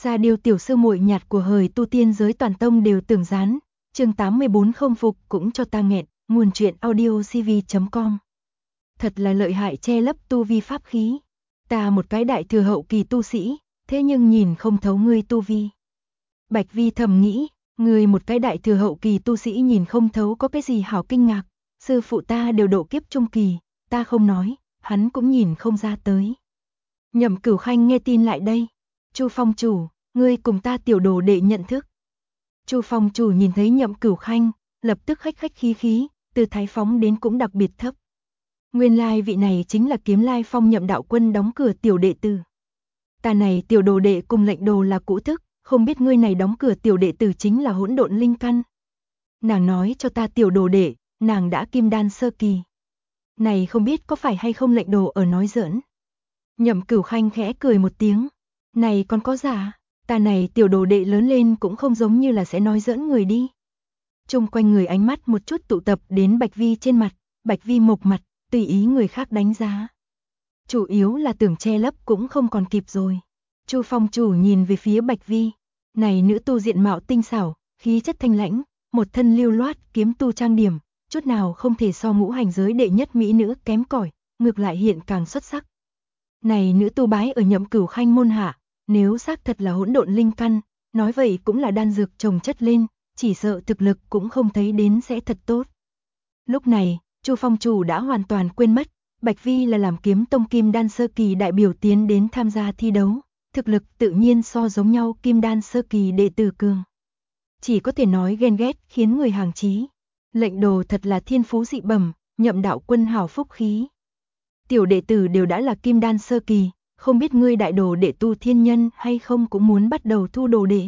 Sa Điêu tiểu sư muội nhạt của hời tu tiên giới toàn tông đều tưởng gián. Chương 84 không phục cũng cho ta nghẹn. Nguồn truyện audiocv.com. Thật là lợi hại che lấp tu vi pháp khí. Ta một cái đại thừa hậu kỳ tu sĩ, thế nhưng nhìn không thấu ngươi tu vi. Bạch Vi thầm nghĩ, ngươi một cái đại thừa hậu kỳ tu sĩ nhìn không thấu có cái gì hảo kinh ngạc. Sư phụ ta đều độ kiếp trung kỳ, ta không nói, hắn cũng nhìn không ra tới. Nhậm Cửu Khanh nghe tin lại đây. Chu Phong chủ, ngươi cùng ta tiểu đồ đệ nhận thức. Chu Phong chủ nhìn thấy Nhậm Cửu Khanh, lập tức khách khách khí khí, từ thái phóng đến cũng đặc biệt thấp. Nguyên lai vị này chính là Kiếm Lai Phong Nhậm đạo quân đóng cửa tiểu đệ tử. Ta này tiểu đồ đệ cùng lệnh đồ là cũ thức, không biết ngươi này đóng cửa tiểu đệ tử chính là hỗn độn linh căn. Nàng nói cho ta tiểu đồ đệ, nàng đã kim đan sơ kỳ. Này không biết có phải hay không lệnh đồ ở nói giỡn. Nhậm Cửu Khanh khẽ cười một tiếng. Này còn có giả, ta này tiểu đồ đệ lớn lên cũng không giống như là sẽ nói giỡn người đi. Chung quanh người ánh mắt một chút tụ tập đến Bạch Vi trên mặt, Bạch Vi mộc mặt, tùy ý người khác đánh giá. Chủ yếu là tưởng che lấp cũng không còn kịp rồi. Chu Phong chủ nhìn về phía Bạch Vi, này nữ tu diện mạo tinh xảo, khí chất thanh lãnh, một thân lưu loát kiếm tu trang điểm, chút nào không thể so ngũ hành giới đệ nhất mỹ nữ kém cỏi, ngược lại hiện càng xuất sắc. Này nữ tu bái ở Nhậm Cửu Khanh môn hạ, nếu xác thật là hỗn độn linh căn, nói vậy cũng là đan dược chồng chất lên, chỉ sợ thực lực cũng không thấy đến sẽ thật tốt. Lúc này, Chu Phong chủ đã hoàn toàn quên mất, Bạch Vi là làm kiếm tông kim đan sơ kỳ đại biểu tiến đến tham gia thi đấu, thực lực tự nhiên so giống nhau kim đan sơ kỳ đệ tử cường. Chỉ có thể nói ghen ghét khiến người hàng chí. Lệnh đồ thật là thiên phú dị bẩm, Nhậm đạo quân hảo phúc khí. Tiểu đệ tử đều đã là kim đan sơ kỳ, không biết ngươi đại đồ đệ tu thiên nhân hay không cũng muốn bắt đầu thu đồ đệ.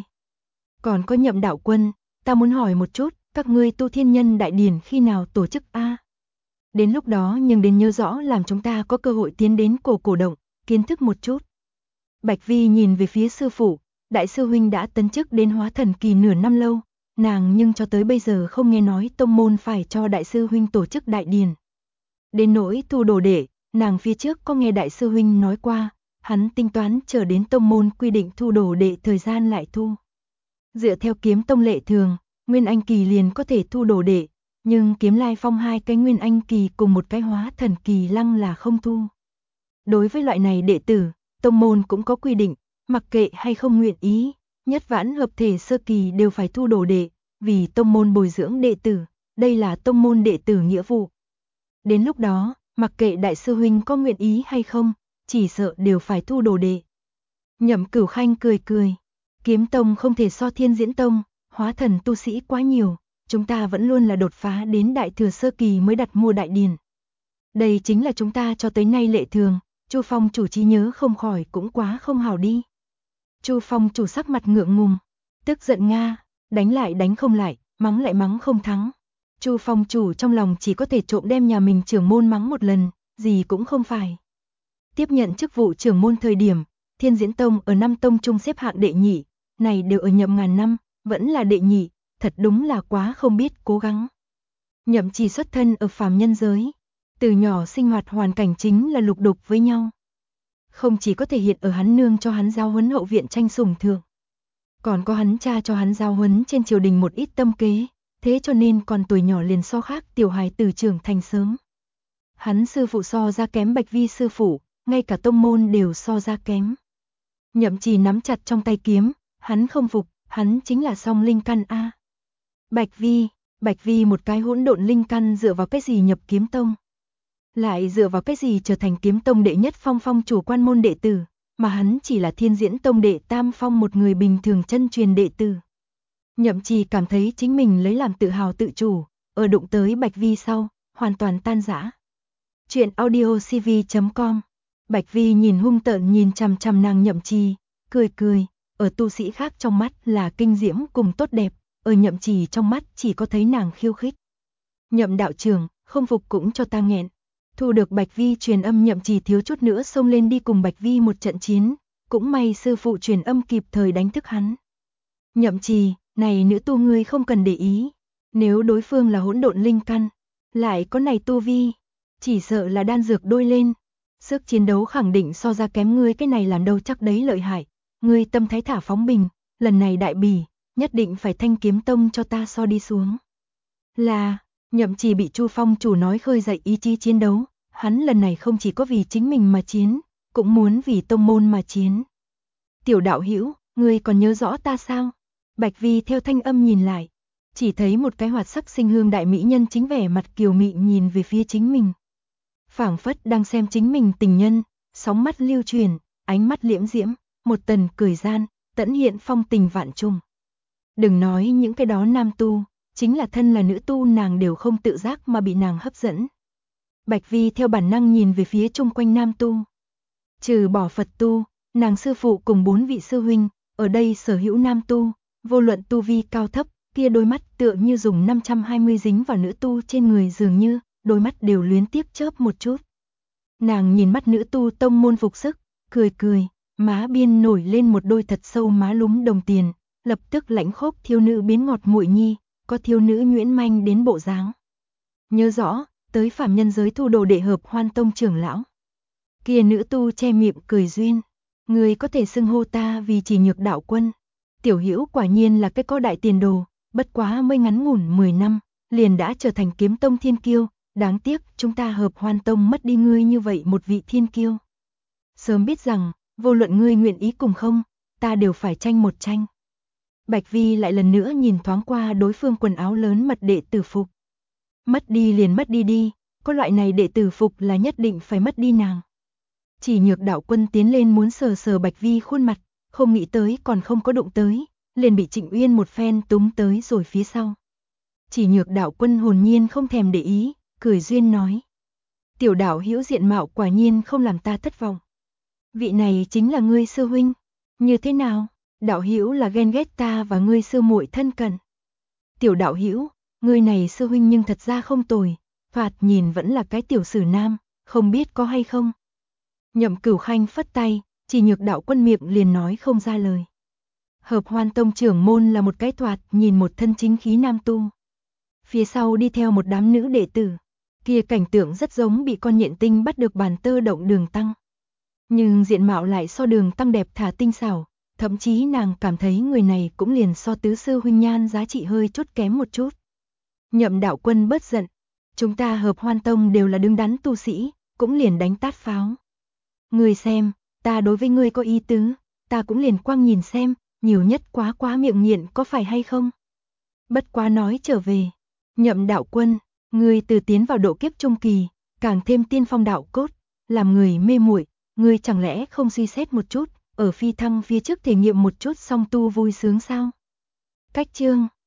Còn có Nhậm đạo quân, ta muốn hỏi một chút, các ngươi tu thiên nhân đại điển khi nào tổ chức a? Đến lúc đó nhưng đến nhớ rõ làm chúng ta có cơ hội tiến đến cổ động, kiến thức một chút. Bạch Vi nhìn về phía sư phụ, đại sư huynh đã tấn chức đến hóa thần kỳ nửa năm lâu, nàng nhưng cho tới bây giờ không nghe nói tông môn phải cho đại sư huynh tổ chức đại điển. Đến nỗi thu đồ đệ, nàng phía trước có nghe đại sư huynh nói qua, hắn tính toán chờ đến tông môn quy định thu đồ đệ thời gian lại thu. Dựa theo kiếm tông lệ thường, Nguyên Anh kỳ liền có thể thu đồ đệ, nhưng Kiếm Lai Phong hai cái Nguyên Anh kỳ cùng một cái hóa thần kỳ lăng là không thu. Đối với loại này đệ tử, tông môn cũng có quy định, mặc kệ hay không nguyện ý, nhất vãn hợp thể sơ kỳ đều phải thu đồ đệ, vì tông môn bồi dưỡng đệ tử, đây là tông môn đệ tử nghĩa vụ. Đến lúc đó, mặc kệ đại sư huynh có nguyện ý hay không, chỉ sợ đều phải thu đồ đệ. Nhậm Cửu Khanh cười cười, kiếm tông không thể so thiên diễn tông, hóa thần tu sĩ quá nhiều, chúng ta vẫn luôn là đột phá đến đại thừa sơ kỳ mới đặt mua đại điển. Đây chính là chúng ta cho tới nay lệ thường, Chu Phong chủ trí nhớ không khỏi cũng quá không hảo đi. Chu Phong chủ sắc mặt ngượng ngùng, tức giận nga, đánh lại đánh không lại, mắng lại mắng không thắng. Chu Phong chủ trong lòng chỉ có thể trộm đem nhà mình trưởng môn mắng một lần, gì cũng không phải. Tiếp nhận chức vụ trưởng môn thời điểm, Thiên Diễn Tông ở 5 tông chung xếp hạng đệ nhị, này đều ở Nhậm ngàn năm, vẫn là đệ nhị, thật đúng là quá không biết cố gắng. Nhậm chỉ xuất thân ở phàm nhân giới, từ nhỏ sinh hoạt hoàn cảnh chính là lục đục với nhau. Không chỉ có thể hiện ở hắn nương cho hắn giao huấn hậu viện tranh sủng thượng, còn có hắn cha cho hắn giao huấn trên triều đình một ít tâm kế, thế cho nên còn tuổi nhỏ liền so khác tiểu hài tử trưởng thành sớm. Hắn sư phụ so ra kém Bạch Vi sư phụ, ngay cả tông môn đều so ra kém. Nhậm Trì nắm chặt trong tay kiếm, hắn không phục, hắn chính là song linh căn a. Bạch Vi một cái hỗn độn linh căn dựa vào cái gì nhập kiếm tông? Lại dựa vào cái gì trở thành kiếm tông đệ nhất phong chủ quan môn đệ tử, mà hắn chỉ là Thiên Diễn Tông đệ tam phong một người bình thường chân truyền đệ tử. Nhậm Trì cảm thấy chính mình lấy làm tự hào tự chủ, ở đụng tới Bạch Vi sau, hoàn toàn tan rã. Chuyện audiocv.com. Bạch Vi nhìn hung tợn nhìn chằm chằm nàng Nhậm Trì, cười cười, ở tu sĩ khác trong mắt là kinh diễm cùng tốt đẹp, ở Nhậm Trì trong mắt chỉ có thấy nàng khiêu khích. Nhậm đạo trưởng, không phục cũng cho ta nghẹn. Thu được Bạch Vi truyền âm, Nhậm Trì thiếu chút nữa xông lên đi cùng Bạch Vi một trận chiến, cũng may sư phụ truyền âm kịp thời đánh thức hắn. Nhậm Trì, này nữ tu ngươi không cần để ý, nếu đối phương là hỗn độn linh căn, lại có này tu vi, chỉ sợ là đan dược đôi lên, sức chiến đấu khẳng định so ra kém ngươi, cái này làm đâu chắc đấy lợi hại, ngươi tâm thái thả phóng bình, lần này đại bỉ, nhất định phải Thanh Kiếm Tông cho ta so đi xuống. Là, Nhậm Trì bị Chu Phong chủ nói khơi dậy ý chí chiến đấu, hắn lần này không chỉ có vì chính mình mà chiến, cũng muốn vì tông môn mà chiến. Tiểu đạo hữu, ngươi còn nhớ rõ ta sao? Bạch Vi theo thanh âm nhìn lại, chỉ thấy một cái hoạt sắc sinh hương đại mỹ nhân chính vẻ mặt kiều mị nhìn về phía chính mình. Phảng phất đang xem chính mình tình nhân, sóng mắt lưu truyền, ánh mắt liễm diễm, một tần cười gian, tẫn hiện phong tình vạn trùng. Đừng nói những cái đó nam tu, chính là thân là nữ tu nàng đều không tự giác mà bị nàng hấp dẫn. Bạch Vi theo bản năng nhìn về phía chung quanh nam tu. Trừ bỏ Phật tu, nàng sư phụ cùng 4 vị sư huynh, ở đây sở hữu nam tu, vô luận tu vi cao thấp, kia đôi mắt tựa như dùng 520 dính vào nữ tu trên người dường như, đôi mắt đều luyến tiếp chớp một chút. Nàng nhìn mắt nữ tu tông môn phục sức, cười cười, má biên nổi lên một đôi thật sâu má lúm đồng tiền, lập tức lãnh khốc thiếu nữ biến ngọt muội nhi, có thiếu nữ nhuyễn manh đến bộ dáng. Nhớ rõ, tới phàm nhân giới thu đồ đệ hợp Hoan Tông trưởng lão. Kia nữ tu che miệng cười duyên, người có thể xưng hô ta vì Chỉ Nhược đạo quân. Tiểu Hữu quả nhiên là cái có đại tiền đồ, bất quá mới ngắn ngủn 10 năm, liền đã trở thành kiếm tông thiên kiêu, đáng tiếc chúng ta hợp Hoan Tông mất đi ngươi như vậy một vị thiên kiêu. Sớm biết rằng, vô luận ngươi nguyện ý cùng không, ta đều phải tranh một tranh. Bạch Vi lại lần nữa nhìn thoáng qua đối phương quần áo lớn mật đệ tử phục. Mất đi liền mất đi đi, có loại này đệ tử phục là nhất định phải mất đi nàng. Chỉ Nhược đạo quân tiến lên muốn sờ sờ Bạch Vi khuôn mặt, không nghĩ tới còn không có đụng tới, liền bị Trịnh Uyên một phen túm tới rồi phía sau. Chỉ Nhược đạo quân hồn nhiên không thèm để ý, cười duyên nói. Tiểu đạo hữu diện mạo quả nhiên không làm ta thất vọng. Vị này chính là ngươi sư huynh, như thế nào? Đạo hữu là ghen ghét ta và ngươi sư muội thân cận. Tiểu đạo hữu, ngươi này sư huynh nhưng thật ra không tồi, thoạt nhìn vẫn là cái tiểu sử nam, không biết có hay không. Nhậm Cửu Khanh phất tay, Chỉ Nhược đạo quân miệng liền nói không ra lời. Hợp Hoan Tông trưởng môn là một cái thoạt nhìn một thân chính khí nam tu. Phía sau đi theo một đám nữ đệ tử, kia cảnh tượng rất giống bị con nhện tinh bắt được bàn tơ động Đường Tăng. Nhưng diện mạo lại so Đường Tăng đẹp thả tinh xảo, thậm chí nàng cảm thấy người này cũng liền so tứ sư huynh nhan giá trị hơi chút kém một chút. Nhậm đạo quân bớt giận, chúng ta Hợp Hoan Tông đều là đứng đắn tu sĩ, cũng liền đánh tát pháo. Ngươi xem, ta đối với ngươi có ý tứ, ta cũng liền quang nhìn xem, nhiều nhất quá miệng nghiện có phải hay không? Bất quá nói trở về, Nhậm đạo quân, ngươi từ tiến vào độ kiếp trung kỳ, càng thêm tiên phong đạo cốt, làm người mê muội, ngươi chẳng lẽ không suy xét một chút, ở phi thăng phía trước thể nghiệm một chút song tu vui sướng sao? Cách chương